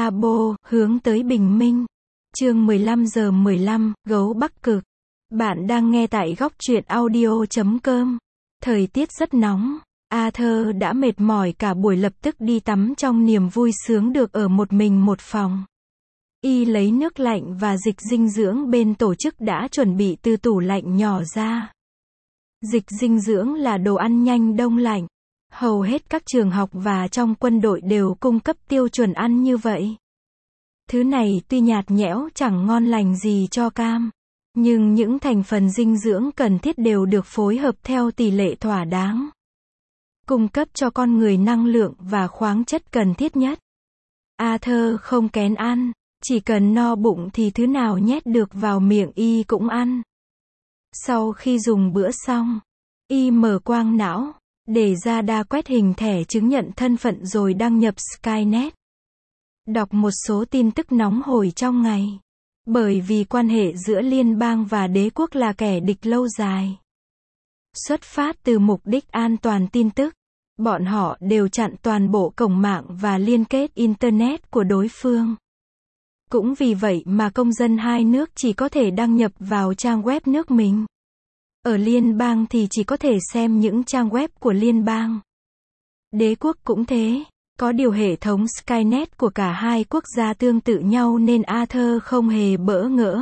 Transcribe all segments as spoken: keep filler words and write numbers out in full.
Abo, hướng tới bình minh. Chương mười lăm giờ mười lăm, Gấu Bắc Cực. Bạn đang nghe tại góc truyện audio chấm com. Thời tiết rất nóng. Arthur đã mệt mỏi cả buổi, lập tức đi tắm trong niềm vui sướng được ở một mình một phòng. Y lấy nước lạnh và dịch dinh dưỡng bên tổ chức đã chuẩn bị từ tủ lạnh nhỏ ra. Dịch dinh dưỡng là đồ ăn nhanh đông lạnh. Hầu hết các trường học và trong quân đội đều cung cấp tiêu chuẩn ăn như vậy. Thứ này tuy nhạt nhẽo chẳng ngon lành gì cho cam, nhưng những thành phần dinh dưỡng cần thiết đều được phối hợp theo tỷ lệ thỏa đáng, cung cấp cho con người năng lượng và khoáng chất cần thiết nhất. Arthur không kén ăn, chỉ cần no bụng thì thứ nào nhét được vào miệng y cũng ăn. Sau khi dùng bữa xong, y mở quang não, để ra đa quét hình thẻ chứng nhận thân phận rồi đăng nhập Skynet. Đọc một số tin tức nóng hổi trong ngày. Bởi vì quan hệ giữa liên bang và đế quốc là kẻ địch lâu dài. Xuất phát từ mục đích an toàn tin tức, bọn họ đều chặn toàn bộ cổng mạng và liên kết Internet của đối phương. Cũng vì vậy mà công dân hai nước chỉ có thể đăng nhập vào trang web nước mình. Ở liên bang thì chỉ có thể xem những trang web của liên bang. Đế quốc cũng thế. Có điều hệ thống Skynet của cả hai quốc gia tương tự nhau nên Arthur không hề bỡ ngỡ.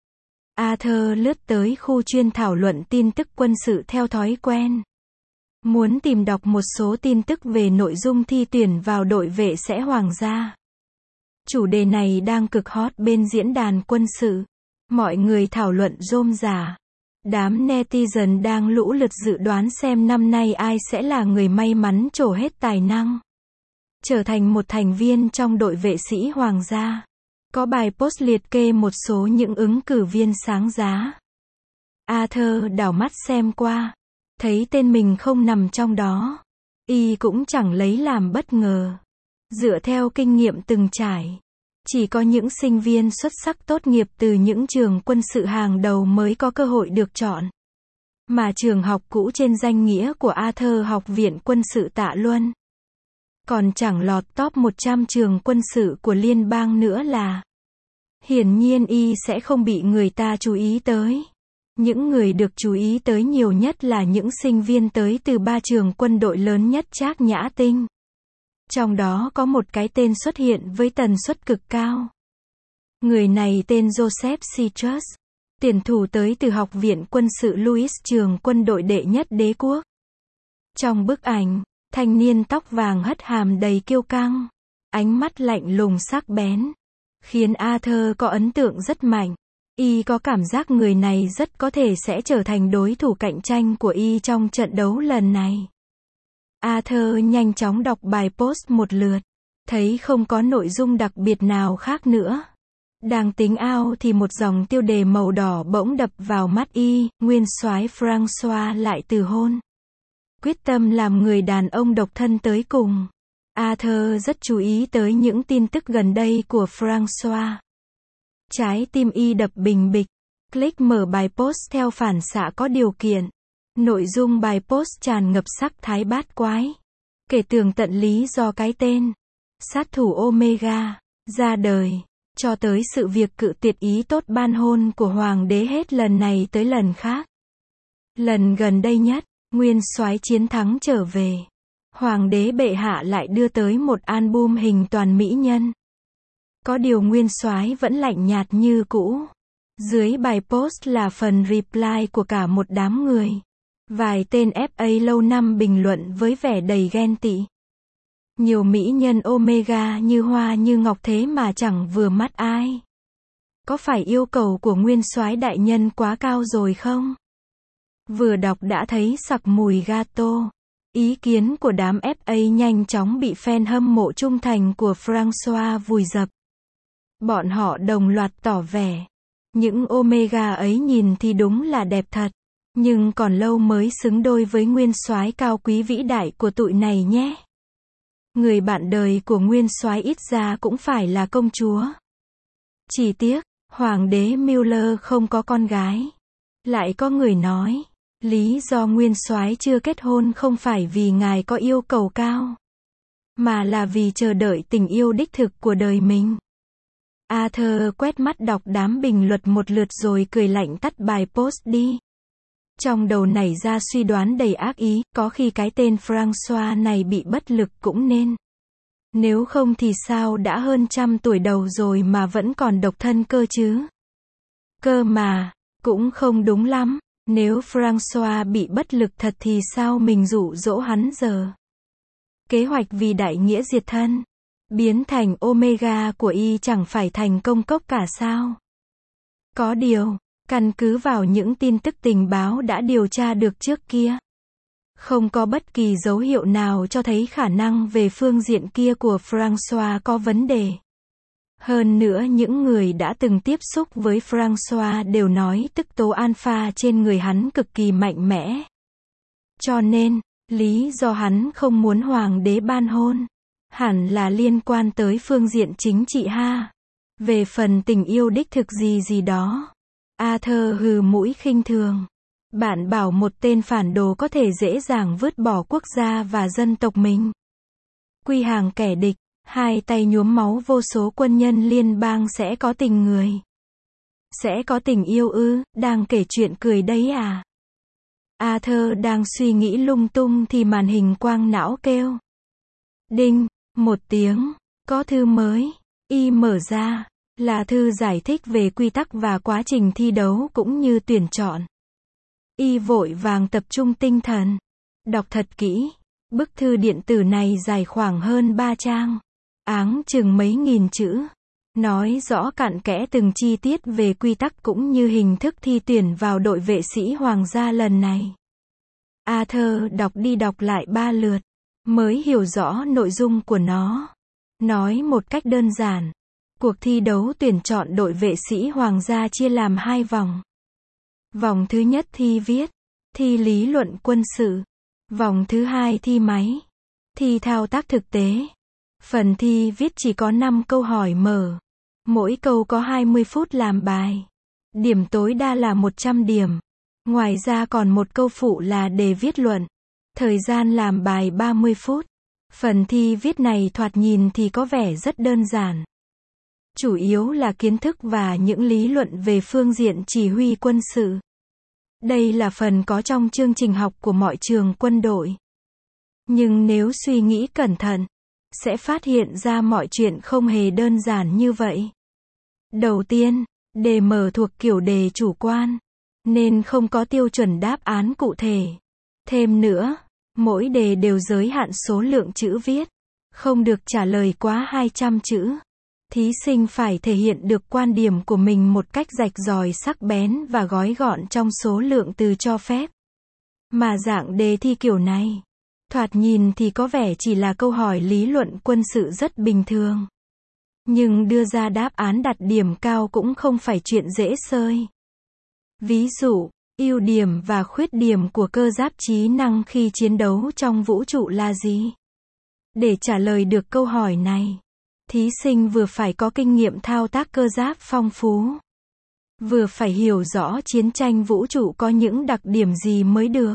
Arthur lướt tới khu chuyên thảo luận tin tức quân sự theo thói quen. Muốn tìm đọc một số tin tức về nội dung thi tuyển vào đội vệ sẽ hoàng gia. Chủ đề này đang cực hot bên diễn đàn quân sự. Mọi người thảo luận rôm rả. Đám netizen đang lũ lượt dự đoán xem năm nay ai sẽ là người may mắn trổ hết tài năng, trở thành một thành viên trong đội vệ sĩ hoàng gia. Có bài post liệt kê một số những ứng cử viên sáng giá. Arthur đảo mắt xem qua, thấy tên mình không nằm trong đó. Y cũng chẳng lấy làm bất ngờ. Dựa theo kinh nghiệm từng trải, chỉ có những sinh viên xuất sắc tốt nghiệp từ những trường quân sự hàng đầu mới có cơ hội được chọn. Mà trường học cũ trên danh nghĩa của Arthur, Học viện Quân sự Tạ Luân, còn chẳng lọt top một trăm trường quân sự của liên bang nữa là. Hiển nhiên y sẽ không bị người ta chú ý tới. Những người được chú ý tới nhiều nhất là những sinh viên tới từ ba trường quân đội lớn nhất Trác Nhã Tinh. Trong đó có một cái tên xuất hiện với tần suất cực cao. Người này tên Joseph Citrus, tuyển thủ tới từ Học viện Quân sự Louis, trường quân đội đệ nhất đế quốc. Trong bức ảnh, thanh niên tóc vàng hất hàm đầy kiêu căng, ánh mắt lạnh lùng sắc bén, khiến Arthur có ấn tượng rất mạnh. Y có cảm giác người này rất có thể sẽ trở thành đối thủ cạnh tranh của y trong trận đấu lần này. Arthur nhanh chóng đọc bài post một lượt, thấy không có nội dung đặc biệt nào khác nữa. Đang tính out thì một dòng tiêu đề màu đỏ bỗng đập vào mắt y, nguyên soái François lại từ hôn. Quyết tâm làm người đàn ông độc thân tới cùng. Arthur rất chú ý tới những tin tức gần đây của François. Trái tim y đập bình bịch. Click mở bài post theo phản xạ có điều kiện. Nội dung bài post tràn ngập sắc thái bát quái. Kể tường tận lý do cái tên sát thủ Omega ra đời, cho tới sự việc cự tuyệt ý tốt ban hôn của hoàng đế hết lần này tới lần khác. Lần gần đây nhất, nguyên soái chiến thắng trở về. Hoàng đế bệ hạ lại đưa tới một album hình toàn mỹ nhân. Có điều nguyên soái vẫn lạnh nhạt như cũ. Dưới bài post là phần reply của cả một đám người. Vài tên ép a lâu năm bình luận với vẻ đầy ghen tị. Nhiều mỹ nhân Omega như hoa như ngọc thế mà chẳng vừa mắt ai. Có phải yêu cầu của nguyên soái đại nhân quá cao rồi không? Vừa đọc đã thấy sặc mùi gato. Ý kiến của đám ép a nhanh chóng bị fan hâm mộ trung thành của François vùi dập. Bọn họ đồng loạt tỏ vẻ, những Omega ấy nhìn thì đúng là đẹp thật, nhưng còn lâu mới xứng đôi với nguyên soái cao quý vĩ đại của tụi này nhé. Người bạn đời của nguyên soái ít ra cũng phải là công chúa. Chỉ tiếc, hoàng đế Miller không có con gái. Lại có người nói, lý do nguyên soái chưa kết hôn không phải vì ngài có yêu cầu cao, mà là vì chờ đợi tình yêu đích thực của đời mình. Arthur quét mắt đọc đám bình luận một lượt rồi cười lạnh tắt bài post đi. Trong đầu nảy ra suy đoán đầy ác ý, có khi cái tên François này bị bất lực cũng nên. Nếu không thì sao đã hơn trăm tuổi đầu rồi mà vẫn còn độc thân cơ chứ? Cơ mà, cũng không đúng lắm, nếu François bị bất lực thật thì sao mình dụ dỗ hắn giờ? Kế hoạch vì đại nghĩa diệt thân, biến thành Omega của y chẳng phải thành công cốc cả sao? Có điều, căn cứ vào những tin tức tình báo đã điều tra được trước kia, không có bất kỳ dấu hiệu nào cho thấy khả năng về phương diện kia của François có vấn đề. Hơn nữa những người đã từng tiếp xúc với François đều nói tức tố alpha trên người hắn cực kỳ mạnh mẽ. Cho nên, lý do hắn không muốn hoàng đế ban hôn, hẳn là liên quan tới phương diện chính trị ha. Về phần tình yêu đích thực gì gì đó, Arthur hừ mũi khinh thường. Bạn bảo một tên phản đồ có thể dễ dàng vứt bỏ quốc gia và dân tộc mình, quy hàng kẻ địch, hai tay nhuốm máu vô số quân nhân liên bang sẽ có tình người. Sẽ có tình yêu ư, đang kể chuyện cười đấy à? Arthur đang suy nghĩ lung tung thì màn hình quang não kêu. Đinh, một tiếng, có thư mới. Y mở ra, là thư giải thích về quy tắc và quá trình thi đấu cũng như tuyển chọn. Y vội vàng tập trung tinh thần, đọc thật kỹ. Bức thư điện tử này dài khoảng hơn ba trang, áng chừng mấy nghìn chữ, nói rõ cặn kẽ từng chi tiết về quy tắc cũng như hình thức thi tuyển vào đội vệ sĩ hoàng gia lần này. Arthur đọc đi đọc lại ba lượt, mới hiểu rõ nội dung của nó. Nói một cách đơn giản, cuộc thi đấu tuyển chọn đội vệ sĩ hoàng gia chia làm hai vòng. Vòng thứ nhất thi viết, thi lý luận quân sự. Vòng thứ hai thi máy, thi thao tác thực tế. Phần thi viết chỉ có năm câu hỏi mở. Mỗi câu có hai mươi phút làm bài. Điểm tối đa là một trăm điểm. Ngoài ra còn một câu phụ là đề viết luận. Thời gian làm bài ba mươi phút. Phần thi viết này thoạt nhìn thì có vẻ rất đơn giản. Chủ yếu là kiến thức và những lý luận về phương diện chỉ huy quân sự. Đây là phần có trong chương trình học của mọi trường quân đội. Nhưng nếu suy nghĩ cẩn thận, sẽ phát hiện ra mọi chuyện không hề đơn giản như vậy. Đầu tiên, đề mở thuộc kiểu đề chủ quan, nên không có tiêu chuẩn đáp án cụ thể. Thêm nữa, mỗi đề đều giới hạn số lượng chữ viết, không được trả lời quá hai trăm chữ. Thí sinh phải thể hiện được quan điểm của mình một cách rạch ròi sắc bén và gói gọn trong số lượng từ cho phép. Mà dạng đề thi kiểu này, thoạt nhìn thì có vẻ chỉ là câu hỏi lý luận quân sự rất bình thường. Nhưng đưa ra đáp án đạt điểm cao cũng không phải chuyện dễ xơi. Ví dụ, ưu điểm và khuyết điểm của cơ giáp trí năng khi chiến đấu trong vũ trụ là gì? Để trả lời được câu hỏi này, thí sinh vừa phải có kinh nghiệm thao tác cơ giáp phong phú, vừa phải hiểu rõ chiến tranh vũ trụ có những đặc điểm gì mới được.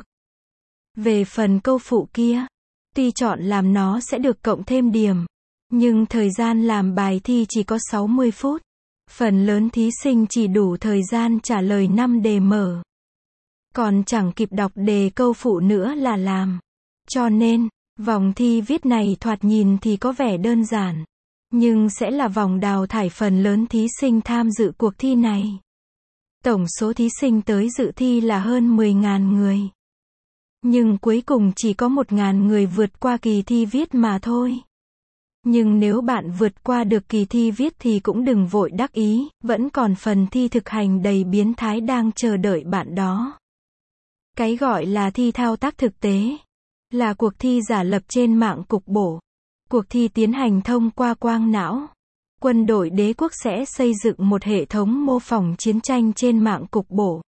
Về phần câu phụ kia, tuy chọn làm nó sẽ được cộng thêm điểm, nhưng thời gian làm bài thi chỉ có sáu mươi phút. Phần lớn thí sinh chỉ đủ thời gian trả lời năm đề mở. Còn chẳng kịp đọc đề câu phụ nữa là làm. Cho nên, vòng thi viết này thoạt nhìn thì có vẻ đơn giản, nhưng sẽ là vòng đào thải phần lớn thí sinh tham dự cuộc thi này. Tổng số thí sinh tới dự thi là hơn mười nghìn người. Nhưng cuối cùng chỉ có một nghìn người vượt qua kỳ thi viết mà thôi. Nhưng nếu bạn vượt qua được kỳ thi viết thì cũng đừng vội đắc ý, vẫn còn phần thi thực hành đầy biến thái đang chờ đợi bạn đó. Cái gọi là thi thao tác thực tế, là cuộc thi giả lập trên mạng cục bộ. Cuộc thi tiến hành thông qua quang não. Quân đội đế quốc sẽ xây dựng một hệ thống mô phỏng chiến tranh trên mạng cục bộ.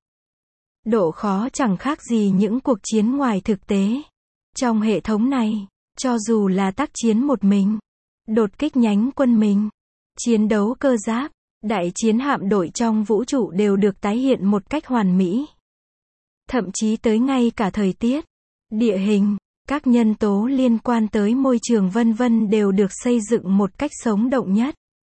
Độ khó chẳng khác gì những cuộc chiến ngoài thực tế. Trong hệ thống này, cho dù là tác chiến một mình, đột kích nhánh quân mình, chiến đấu cơ giáp, đại chiến hạm đội trong vũ trụ đều được tái hiện một cách hoàn mỹ. Thậm chí tới ngay cả thời tiết, địa hình, Các nhân tố liên quan tới môi trường vân vân đều được xây dựng một cách sống động nhất.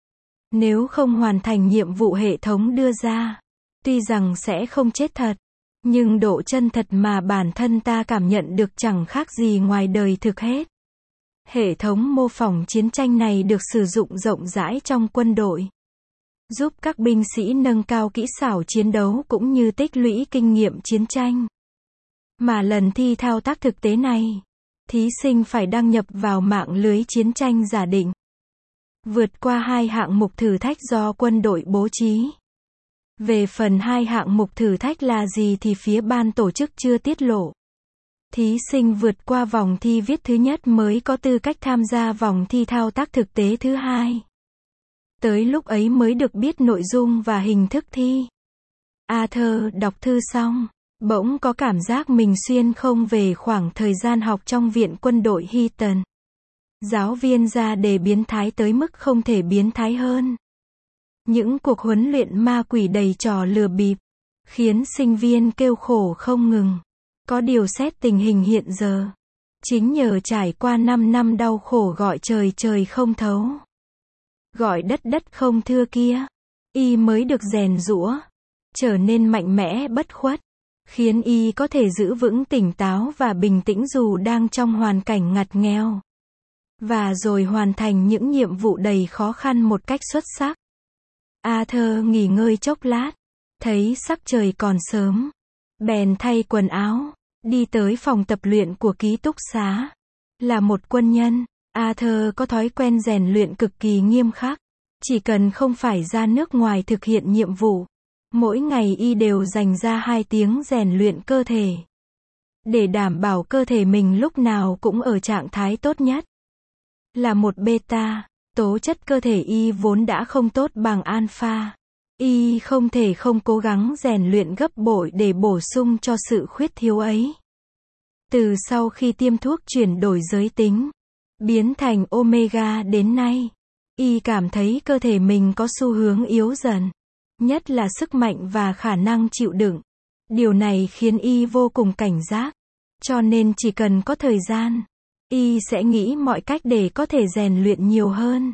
Nếu không hoàn thành nhiệm vụ hệ thống đưa ra, tuy rằng sẽ không chết thật, nhưng độ chân thật mà bản thân ta cảm nhận được chẳng khác gì ngoài đời thực hết. Hệ thống mô phỏng chiến tranh này được sử dụng rộng rãi trong quân đội, giúp các binh sĩ nâng cao kỹ xảo chiến đấu cũng như tích lũy kinh nghiệm chiến tranh. Mà lần thi thao tác thực tế này, thí sinh phải đăng nhập vào mạng lưới chiến tranh giả định, vượt qua hai hạng mục thử thách do quân đội bố trí. Về phần hai hạng mục thử thách là gì thì phía ban tổ chức chưa tiết lộ. Thí sinh vượt qua vòng thi viết thứ nhất mới có tư cách tham gia vòng thi thao tác thực tế thứ hai. Tới lúc ấy mới được biết nội dung và hình thức thi. Arthur đọc thư xong, bỗng có cảm giác mình xuyên không về khoảng thời gian học trong viện quân đội Heaton. Giáo viên ra đề biến thái tới mức không thể biến thái hơn. Những cuộc huấn luyện ma quỷ đầy trò lừa bịp, khiến sinh viên kêu khổ không ngừng. Có điều xét tình hình hiện giờ, chính nhờ trải qua năm năm đau khổ gọi trời trời không thấu, gọi đất đất không thưa kia, y mới được rèn giũa, trở nên mạnh mẽ bất khuất, khiến y có thể giữ vững tỉnh táo và bình tĩnh dù đang trong hoàn cảnh ngặt nghèo. Và rồi hoàn thành những nhiệm vụ đầy khó khăn một cách xuất sắc. Arthur nghỉ ngơi chốc lát, thấy sắc trời còn sớm, bèn thay quần áo, đi tới phòng tập luyện của ký túc xá. Là một quân nhân, Arthur có thói quen rèn luyện cực kỳ nghiêm khắc. Chỉ cần không phải ra nước ngoài thực hiện nhiệm vụ, mỗi ngày y đều dành ra hai tiếng rèn luyện cơ thể, để đảm bảo cơ thể mình lúc nào cũng ở trạng thái tốt nhất. Là một beta, tố chất cơ thể y vốn đã không tốt bằng alpha. Y không thể không cố gắng rèn luyện gấp bội để bổ sung cho sự khuyết thiếu ấy. Từ sau khi tiêm thuốc chuyển đổi giới tính, biến thành Omega đến nay, y cảm thấy cơ thể mình có xu hướng yếu dần, nhất là sức mạnh và khả năng chịu đựng. Điều này khiến y vô cùng cảnh giác, cho nên chỉ cần có thời gian, y sẽ nghĩ mọi cách để có thể rèn luyện nhiều hơn.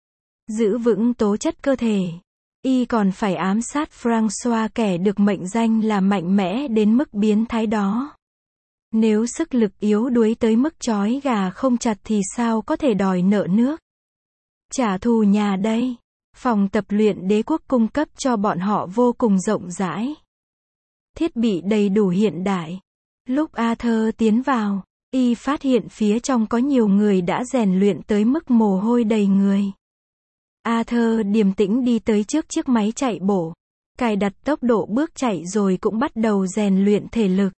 Giữ vững tố chất cơ thể, y còn phải ám sát Francois, kẻ được mệnh danh là mạnh mẽ đến mức biến thái đó. Nếu sức lực yếu đuối tới mức trói gà không chặt thì sao có thể đòi nợ nước? Trả thù nhà đây. Phòng tập luyện đế quốc cung cấp cho bọn họ vô cùng rộng rãi, thiết bị đầy đủ hiện đại. Lúc Arthur tiến vào, y phát hiện phía trong có nhiều người đã rèn luyện tới mức mồ hôi đầy người. Arthur điềm tĩnh đi tới trước chiếc máy chạy bộ, cài đặt tốc độ bước chạy rồi cũng bắt đầu rèn luyện thể lực.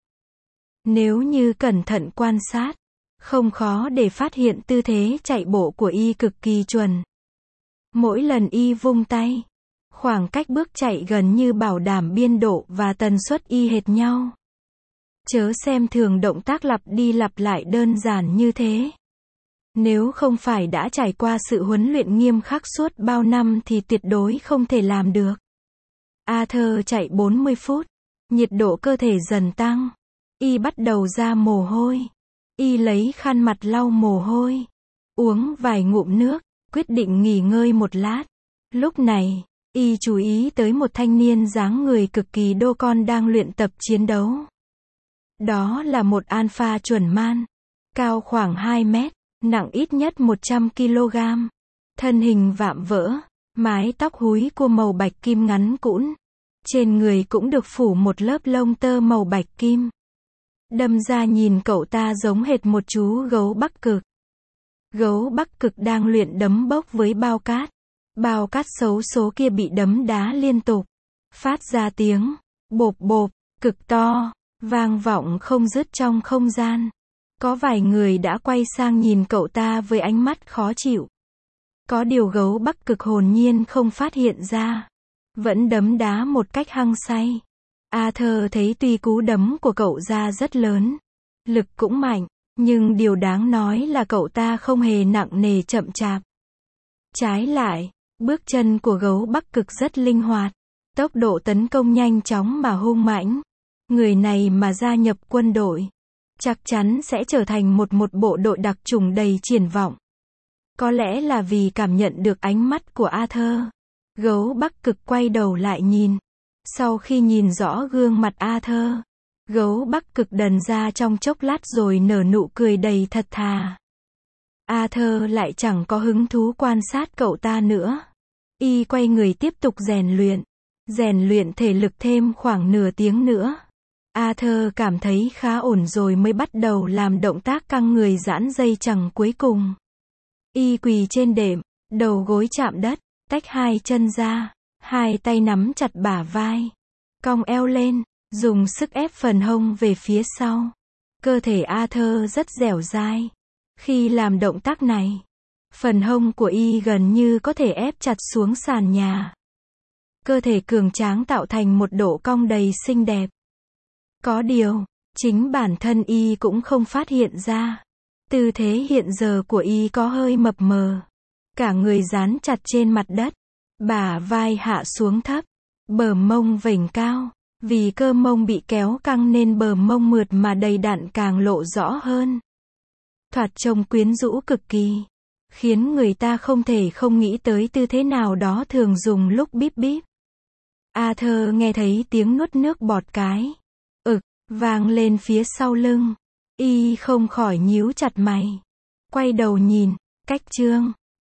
Nếu như cẩn thận quan sát, không khó để phát hiện tư thế chạy bộ của y cực kỳ chuẩn. Mỗi lần y vung tay, khoảng cách bước chạy gần như bảo đảm biên độ và tần suất y hệt nhau. Chớ xem thường động tác lặp đi lặp lại đơn giản như thế. Nếu không phải đã trải qua sự huấn luyện nghiêm khắc suốt bao năm thì tuyệt đối không thể làm được. Arthur chạy bốn mươi phút, nhiệt độ cơ thể dần tăng. Y bắt đầu ra mồ hôi. Y lấy khăn mặt lau mồ hôi, uống vài ngụm nước, quyết định nghỉ ngơi một lát. Lúc này, y chú ý tới một thanh niên dáng người cực kỳ đô con đang luyện tập chiến đấu. Đó là một alpha chuẩn man, cao khoảng hai mét, nặng ít nhất một trăm ki lô gam, thân hình vạm vỡ, mái tóc húi cua màu bạch kim ngắn cũn, trên người cũng được phủ một lớp lông tơ màu bạch kim. Đâm ra nhìn cậu ta giống hệt một chú gấu Bắc Cực. Gấu Bắc Cực đang luyện đấm bốc với bao cát. Bao cát xấu số kia bị đấm đá liên tục, phát ra tiếng bộp bộp cực to, vang vọng không dứt trong không gian. Có vài người đã quay sang nhìn cậu ta với ánh mắt khó chịu. Có điều gấu Bắc Cực hồn nhiên không phát hiện ra, vẫn đấm đá một cách hăng say. Arthur thấy tuy cú đấm của cậu ra rất lớn, lực cũng mạnh, nhưng điều đáng nói là cậu ta không hề nặng nề chậm chạp. Trái lại, bước chân của gấu Bắc Cực rất linh hoạt, tốc độ tấn công nhanh chóng mà hung mãnh. Người này mà gia nhập quân đội, chắc chắn sẽ trở thành một một bộ đội đặc chủng đầy triển vọng. Có lẽ là vì cảm nhận được ánh mắt của Arthur, gấu Bắc Cực quay đầu lại nhìn. Sau khi nhìn rõ gương mặt Arthur, gấu Bắc Cực đần ra trong chốc lát rồi nở nụ cười đầy thật thà. Arthur lại chẳng có hứng thú quan sát cậu ta nữa. Y quay người tiếp tục rèn luyện. Rèn luyện thể lực thêm khoảng nửa tiếng nữa. Arthur cảm thấy khá ổn rồi mới bắt đầu làm động tác căng người giãn dây chằng cuối cùng. Y quỳ trên đệm, đầu gối chạm đất, tách hai chân ra, hai tay nắm chặt bả vai, cong eo lên, dùng sức ép phần hông về phía sau. Cơ thể Arthur rất dẻo dai. Khi làm động tác này, phần hông của Y gần như có thể ép chặt xuống sàn nhà. Cơ thể cường tráng tạo thành một độ cong đầy xinh đẹp. Có điều, chính bản thân Y cũng không phát hiện ra. Tư thế hiện giờ của Y có hơi mập mờ. Cả người dán chặt trên mặt đất, bả vai hạ xuống thấp, bờ mông vểnh cao. Vì cơ mông bị kéo căng nên bờ mông mượt mà đầy đặn càng lộ rõ hơn. Thoạt trông quyến rũ cực kỳ, khiến người ta không thể không nghĩ tới tư thế nào đó thường dùng lúc bíp bíp. Arthur nghe thấy tiếng nuốt nước bọt cái, ực, vang lên phía sau lưng. Y không khỏi nhíu chặt mày. Quay đầu nhìn, cách chương